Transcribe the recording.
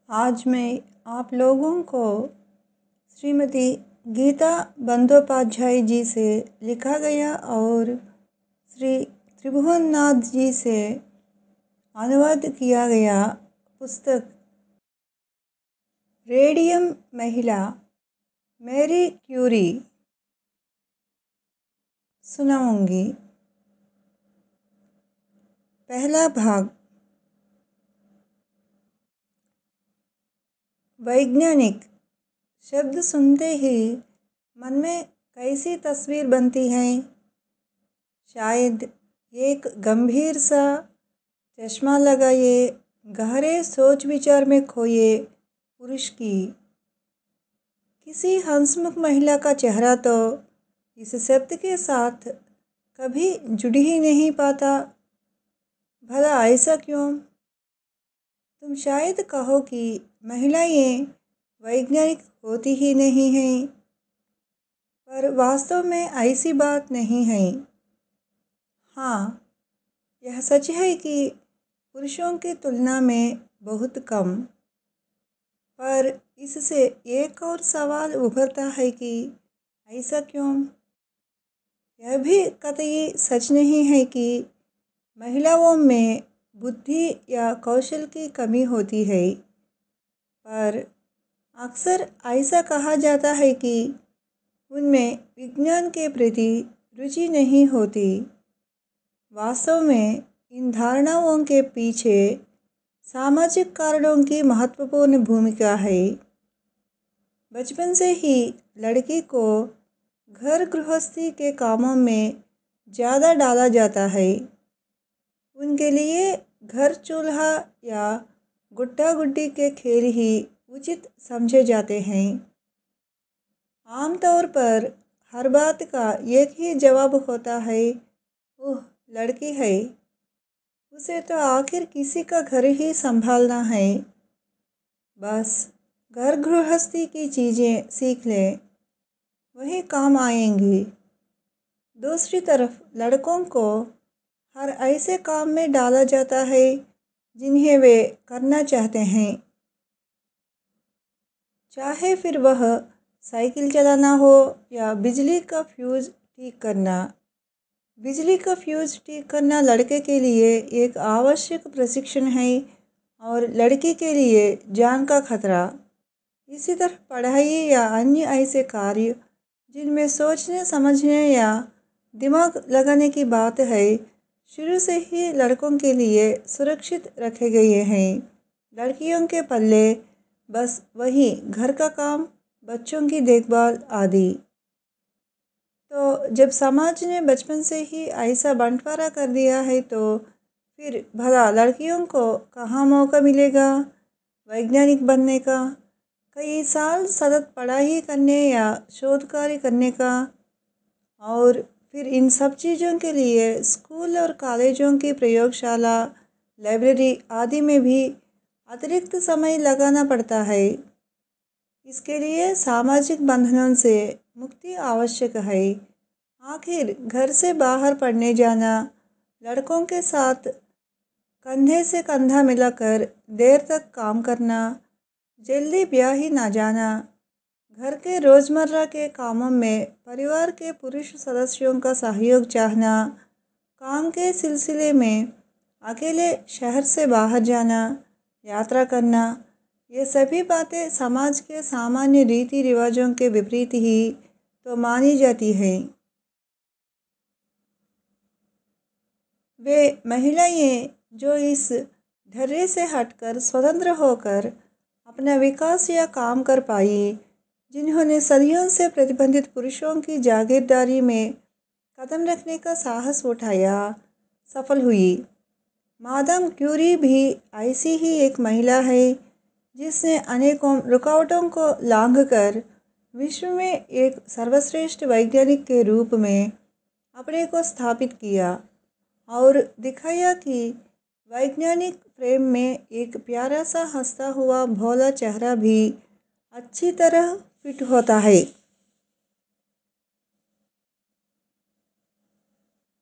आज मैं आप लोगों को श्रीमती गीता बंदोपाध्याय जी से लिखा गया और श्री त्रिभुवन नाथ जी से अनुवाद किया गया पुस्तक रेडियम महिला मैरी क्यूरी सुनाऊंगी। पहला भाग। वैज्ञानिक शब्द सुनते ही मन में कैसी तस्वीर बनती है? शायद एक गंभीर सा चश्मा लगाए गहरे सोच विचार में खोए पुरुष की। किसी हंसमुख महिला का चेहरा तो इस शब्द के साथ कभी जुड़ ही नहीं पाता। भला ऐसा क्यों? तुम शायद कहो कि महिलाएं वैज्ञानिक होती ही नहीं हैं, पर वास्तव में ऐसी बात नहीं है। हाँ, यह सच है कि पुरुषों की तुलना में बहुत कम। पर इससे एक और सवाल उभरता है कि ऐसा क्यों? यह भी कतई सच नहीं है कि महिलाओं में बुद्धि या कौशल की कमी होती है, पर अक्सर ऐसा कहा जाता है कि उनमें विज्ञान के प्रति रुचि नहीं होती। वास्तव में इन धारणाओं के पीछे सामाजिक कारणों की महत्वपूर्ण भूमिका है। बचपन से ही लड़की को घर गृहस्थी के कामों में ज़्यादा डाला जाता है। उनके लिए घर चूल्हा या गुड्डा गुड्डी के खेल ही उचित समझे जाते हैं। आमतौर पर हर बात का एक ही जवाब होता है, ओह लड़की है, उसे तो आखिर किसी का घर ही संभालना है। बस घर गृहस्थी की चीज़ें सीख ले, वही काम आएंगी। दूसरी तरफ लड़कों को हर ऐसे काम में डाला जाता है जिन्हें वे करना चाहते हैं, चाहे फिर वह साइकिल चलाना हो या बिजली का फ्यूज़ ठीक करना। बिजली का फ्यूज़ ठीक करना लड़के के लिए एक आवश्यक प्रशिक्षण है और लड़की के लिए जान का खतरा। इसी तरह पढ़ाई या अन्य ऐसे कार्य जिनमें सोचने समझने या दिमाग लगाने की बात है, शुरू से ही लड़कों के लिए सुरक्षित रखे गए हैं। लड़कियों के पल्ले बस वही घर का काम, बच्चों की देखभाल आदि। तो जब समाज ने बचपन से ही ऐसा बंटवारा कर दिया है, तो फिर भला लड़कियों को कहाँ मौका मिलेगा वैज्ञानिक बनने का, कई साल सतत पढ़ाई करने या शोध कार्य करने का, और फिर इन सब चीज़ों के लिए स्कूल और कॉलेजों की प्रयोगशाला, लाइब्रेरी आदि में भी अतिरिक्त समय लगाना पड़ता है। इसके लिए सामाजिक बंधनों से मुक्ति आवश्यक है। आखिर घर से बाहर पढ़ने जाना, लड़कों के साथ कंधे से कंधा मिलाकर देर तक काम करना, जल्दी ब्याह ना जाना, घर के रोज़मर्रा के कामों में परिवार के पुरुष सदस्यों का सहयोग चाहना, काम के सिलसिले में अकेले शहर से बाहर जाना, यात्रा करना, ये सभी बातें समाज के सामान्य रीति रिवाजों के विपरीत ही तो मानी जाती हैं। वे महिलाएं जो इस ढर्रे से हटकर स्वतंत्र होकर अपना विकास या काम कर पाई, जिन्होंने सदियों से प्रतिबंधित पुरुषों की जागीरदारी में कदम रखने का साहस उठाया, सफल हुई। मादाम क्यूरी भी ऐसी ही एक महिला है जिसने अनेकों रुकावटों को लांघकर विश्व में एक सर्वश्रेष्ठ वैज्ञानिक के रूप में अपने को स्थापित किया और दिखाया कि वैज्ञानिक प्रेम में एक प्यारा सा हंसता हुआ भोला चेहरा भी अच्छी तरह फिट होता है।